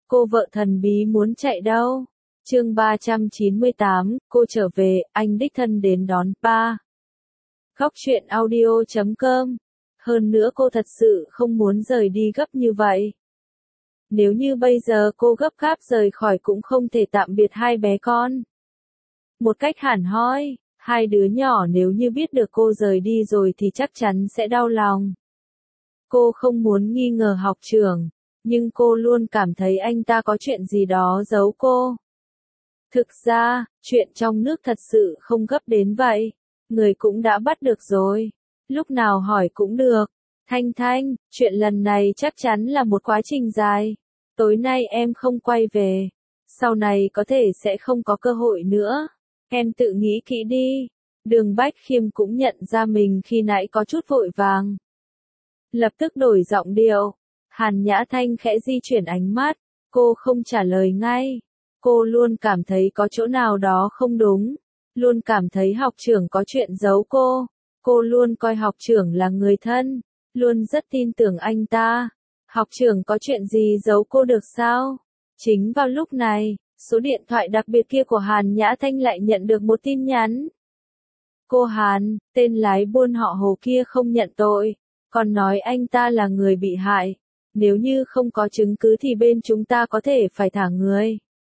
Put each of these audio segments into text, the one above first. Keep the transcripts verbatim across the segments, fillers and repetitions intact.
Cô vợ thần bí muốn chạy đâu? Chương ba trăm chín mươi tám, cô trở về, anh đích thân đến đón. Ba. Góc truyện audio chấm com. Hơn nữa cô thật sự không muốn rời đi gấp như vậy. Nếu như bây giờ cô gấp gáp rời khỏi cũng không thể tạm biệt hai bé con. Một cách hẳn hoi, hai đứa nhỏ nếu như biết được cô rời đi rồi thì chắc chắn sẽ đau lòng. Cô không muốn nghi ngờ học trưởng, nhưng cô luôn cảm thấy anh ta có chuyện gì đó giấu cô. Thực ra, chuyện trong nước thật sự không gấp đến vậy. Người cũng đã bắt được rồi. Lúc nào hỏi cũng được. Thanh Thanh, chuyện lần này chắc chắn là một quá trình dài. Tối nay em không quay về. Sau này có thể sẽ không có cơ hội nữa. Em tự nghĩ kỹ đi. Đường Bách Khiêm cũng nhận ra mình khi nãy có chút vội vàng. Lập tức đổi giọng điệu. Hàn Nhã Thanh khẽ di chuyển ánh mắt. Cô không trả lời ngay. Cô luôn cảm thấy có chỗ nào đó không đúng. Luôn cảm thấy học trưởng có chuyện giấu cô. Cô luôn coi học trưởng là người thân. Luôn rất tin tưởng anh ta. Học trưởng có chuyện gì giấu cô được sao? Chính vào lúc này, số điện thoại đặc biệt kia của Hàn Nhã Thanh lại nhận được một tin nhắn. Cô Hàn, tên lái buôn họ Hồ kia không nhận tội. Còn nói anh ta là người bị hại. Nếu như không có chứng cứ thì bên chúng ta có thể phải thả người.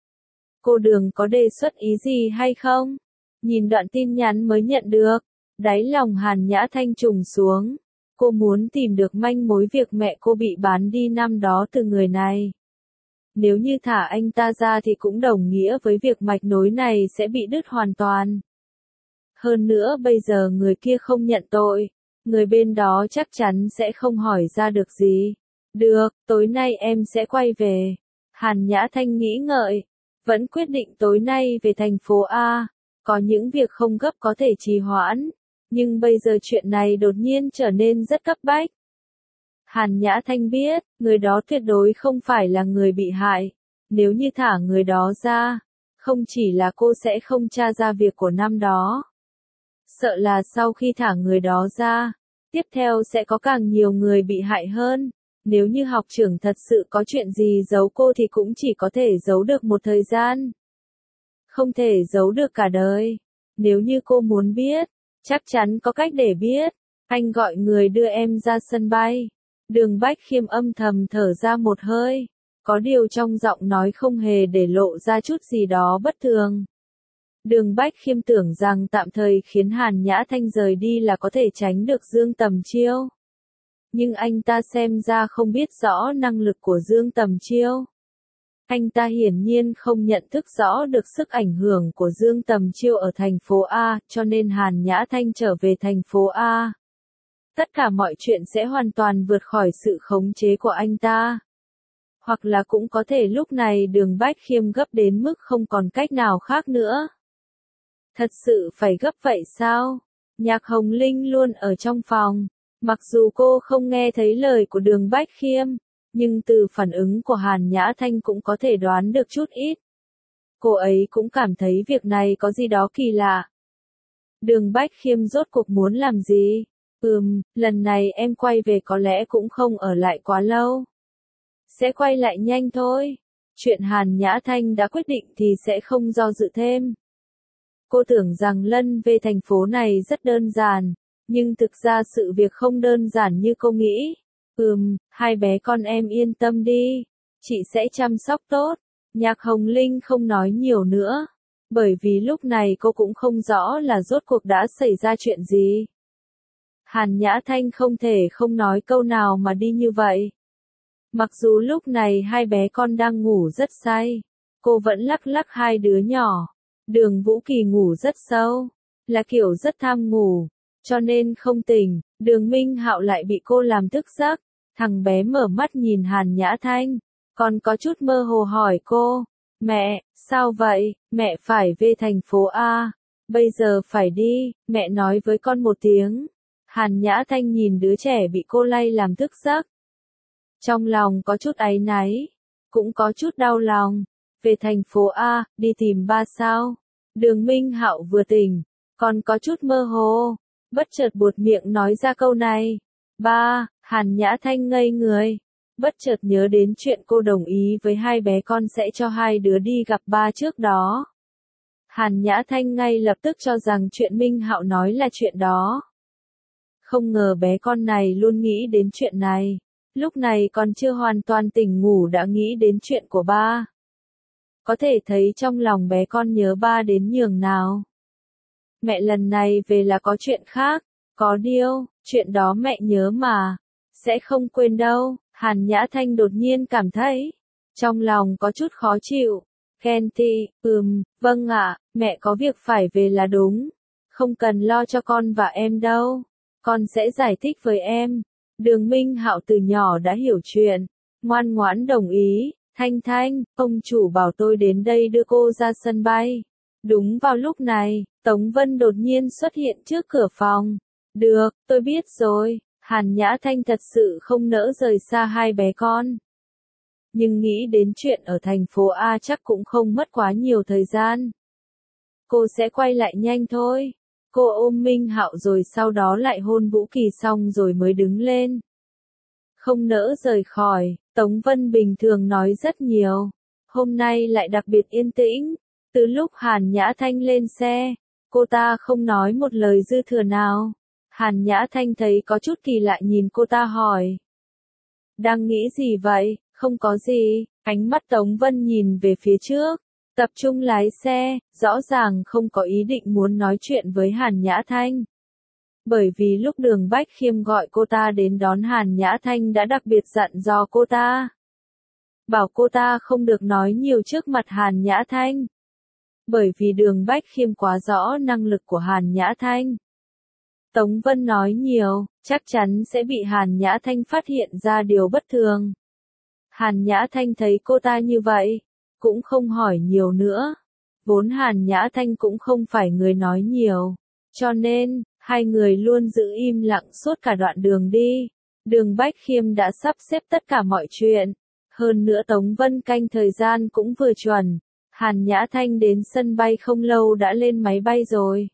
Cô Đường có đề xuất ý gì hay không? Nhìn đoạn tin nhắn mới nhận được, đáy lòng Hàn Nhã Thanh trùng xuống. Cô muốn tìm được manh mối việc mẹ cô bị bán đi năm đó từ người này. Nếu như thả anh ta ra thì cũng đồng nghĩa với việc mạch nối này sẽ bị đứt hoàn toàn. Hơn nữa bây giờ người kia không nhận tội, người bên đó chắc chắn sẽ không hỏi ra được gì. Được, tối nay em sẽ quay về. Hàn Nhã Thanh nghĩ ngợi. Vẫn quyết định tối nay về thành phố A. Có những việc không gấp có thể trì hoãn. Nhưng bây giờ chuyện này đột nhiên trở nên rất cấp bách. Hàn Nhã Thanh biết, người đó tuyệt đối không phải là người bị hại. Nếu như thả người đó ra, không chỉ là cô sẽ không tra ra việc của năm đó. Sợ là sau khi thả người đó ra, tiếp theo sẽ có càng nhiều người bị hại hơn. Nếu như học trưởng thật sự có chuyện gì giấu cô thì cũng chỉ có thể giấu được một thời gian. Không thể giấu được cả đời. Nếu như cô muốn biết, chắc chắn có cách để biết. Anh gọi người đưa em ra sân bay. Đường Bách Khiêm âm thầm thở ra một hơi. Có điều trong giọng nói không hề để lộ ra chút gì đó bất thường. Đường Bách Khiêm tưởng rằng tạm thời khiến Hàn Nhã Thanh rời đi là có thể tránh được Dương Tầm Chiêu. Nhưng anh ta xem ra không biết rõ năng lực của Dương Tầm Chiêu. Anh ta hiển nhiên không nhận thức rõ được sức ảnh hưởng của Dương Tầm Chiêu ở thành phố A, cho nên Hàn Nhã Thanh trở về thành phố A. Tất cả mọi chuyện sẽ hoàn toàn vượt khỏi sự khống chế của anh ta. Hoặc là cũng có thể lúc này Đường Bách Khiêm gấp đến mức không còn cách nào khác nữa. Thật sự phải gấp vậy sao? Nhạc Hồng Linh luôn ở trong phòng. Mặc dù cô không nghe thấy lời của Đường Bách Khiêm, nhưng từ phản ứng của Hàn Nhã Thanh cũng có thể đoán được chút ít. Cô ấy cũng cảm thấy việc này có gì đó kỳ lạ. Đường Bách Khiêm rốt cuộc muốn làm gì? Ừm, lần này em quay về có lẽ cũng không ở lại quá lâu. Sẽ quay lại nhanh thôi. Chuyện Hàn Nhã Thanh đã quyết định thì sẽ không do dự thêm. Cô tưởng rằng lân về thành phố này rất đơn giản. Nhưng thực ra sự việc không đơn giản như cô nghĩ. Ừm, hai bé con em yên tâm đi. Chị sẽ chăm sóc tốt. Nhạc Hồng Linh không nói nhiều nữa. Bởi vì lúc này cô cũng không rõ là rốt cuộc đã xảy ra chuyện gì. Hàn Nhã Thanh không thể không nói câu nào mà đi như vậy. Mặc dù lúc này hai bé con đang ngủ rất say. Cô vẫn lắc lắc hai đứa nhỏ. Đường Vũ Kỳ ngủ rất sâu. Là kiểu rất tham ngủ. Cho nên không tỉnh, Đường Minh Hạo lại bị cô làm thức giấc. Thằng bé mở mắt nhìn Hàn Nhã Thanh, còn có chút mơ hồ hỏi cô, mẹ, sao vậy, mẹ phải về thành phố A, bây giờ phải đi, mẹ nói với con một tiếng. Hàn Nhã Thanh nhìn đứa trẻ bị cô lay làm thức giấc. Trong lòng có chút áy náy, cũng có chút đau lòng, về thành phố A, đi tìm ba sao. Đường Minh Hạo vừa tỉnh, còn có chút mơ hồ. Bất chợt buột miệng nói ra câu này. Ba, Hàn Nhã Thanh ngây người. bất chợt nhớ đến chuyện cô đồng ý với hai bé con sẽ cho hai đứa đi gặp ba trước đó. Hàn Nhã Thanh ngay lập tức cho rằng chuyện Minh Hạo nói là chuyện đó. Không ngờ bé con này luôn nghĩ đến chuyện này. Lúc này còn chưa hoàn toàn tỉnh ngủ đã nghĩ đến chuyện của ba. Có thể thấy trong lòng bé con nhớ ba đến nhường nào. Mẹ lần này về là có chuyện khác, có điều, chuyện đó mẹ nhớ mà, sẽ không quên đâu. Hàn Nhã Thanh đột nhiên cảm thấy, trong lòng có chút khó chịu. Kenty, ừm, vâng ạ, mẹ có việc phải về là đúng. Không cần lo cho con và em đâu. Con sẽ giải thích với em. Đường Minh Hạo từ nhỏ đã hiểu chuyện, ngoan ngoãn đồng ý. Thanh Thanh, ông chủ bảo tôi đến đây đưa cô ra sân bay. Đúng vào lúc này, Tống Vân đột nhiên xuất hiện trước cửa phòng. Được, tôi biết rồi. Hàn Nhã Thanh thật sự không nỡ rời xa hai bé con. Nhưng nghĩ đến chuyện ở thành phố A chắc cũng không mất quá nhiều thời gian. Cô sẽ quay lại nhanh thôi. Cô ôm Minh Hạo rồi sau đó lại hôn Vũ Kỳ xong rồi mới đứng lên. Không nỡ rời khỏi, Tống Vân bình thường nói rất nhiều. Hôm nay lại đặc biệt yên tĩnh. Từ lúc Hàn Nhã Thanh lên xe, cô ta không nói một lời dư thừa nào. Hàn Nhã Thanh thấy có chút kỳ lạ nhìn cô ta hỏi. Đang nghĩ gì vậy? Không có gì. Ánh mắt Tống Vân nhìn về phía trước. Tập trung lái xe, rõ ràng không có ý định muốn nói chuyện với Hàn Nhã Thanh. Bởi vì lúc Đường Bách Khiêm gọi cô ta đến đón Hàn Nhã Thanh đã đặc biệt dặn dò cô ta. Bảo cô ta không được nói nhiều trước mặt Hàn Nhã Thanh. Bởi vì Đường Bách Khiêm quá rõ năng lực của Hàn Nhã Thanh. Tống Vân nói nhiều, chắc chắn sẽ bị Hàn Nhã Thanh phát hiện ra điều bất thường. Hàn Nhã Thanh thấy cô ta như vậy, cũng không hỏi nhiều nữa. Vốn Hàn Nhã Thanh cũng không phải người nói nhiều, cho nên, hai người luôn giữ im lặng suốt cả đoạn đường đi. Đường Bách Khiêm đã sắp xếp tất cả mọi chuyện. Hơn nữa Tống Vân canh thời gian cũng vừa chuẩn. Hàn Nhã Thanh đến sân bay không lâu đã lên máy bay rồi.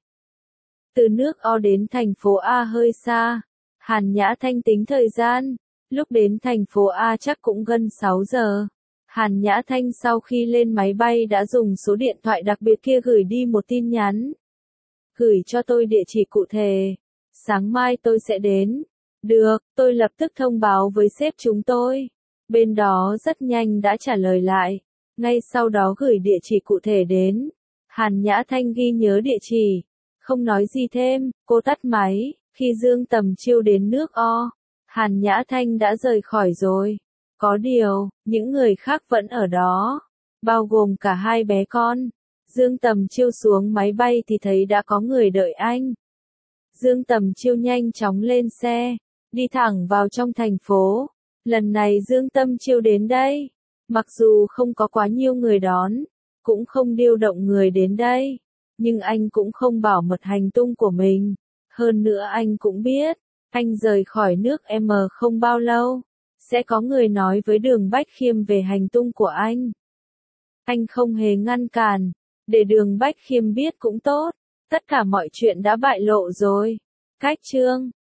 Từ nước O đến thành phố A hơi xa. Hàn Nhã Thanh tính thời gian. Lúc đến thành phố A chắc cũng gần sáu giờ. Hàn Nhã Thanh sau khi lên máy bay đã dùng số điện thoại đặc biệt kia gửi đi một tin nhắn. Gửi cho tôi địa chỉ cụ thể. Sáng mai tôi sẽ đến. Được, tôi lập tức thông báo với sếp chúng tôi. Bên đó rất nhanh đã trả lời lại. Ngay sau đó gửi địa chỉ cụ thể đến. Hàn Nhã Thanh ghi nhớ địa chỉ. Không nói gì thêm, cô tắt máy. Khi Dương Tầm Chiêu đến nước O, Hàn Nhã Thanh đã rời khỏi rồi. Có điều, những người khác vẫn ở đó. Bao gồm cả hai bé con. Dương Tầm Chiêu xuống máy bay thì thấy đã có người đợi anh. Dương Tầm Chiêu nhanh chóng lên xe. Đi thẳng vào trong thành phố. Lần này Dương Tâm Chiêu đến đây. Mặc dù không có quá nhiều người đón. Cũng không điều động người đến đây. Nhưng anh cũng không bảo mật hành tung của mình. Hơn nữa anh cũng biết. Anh rời khỏi nước M không bao lâu. Sẽ có người nói với Đường Bách Khiêm về hành tung của anh. Anh không hề ngăn cản. Để Đường Bách Khiêm biết cũng tốt. Tất cả mọi chuyện đã bại lộ rồi. Cách chương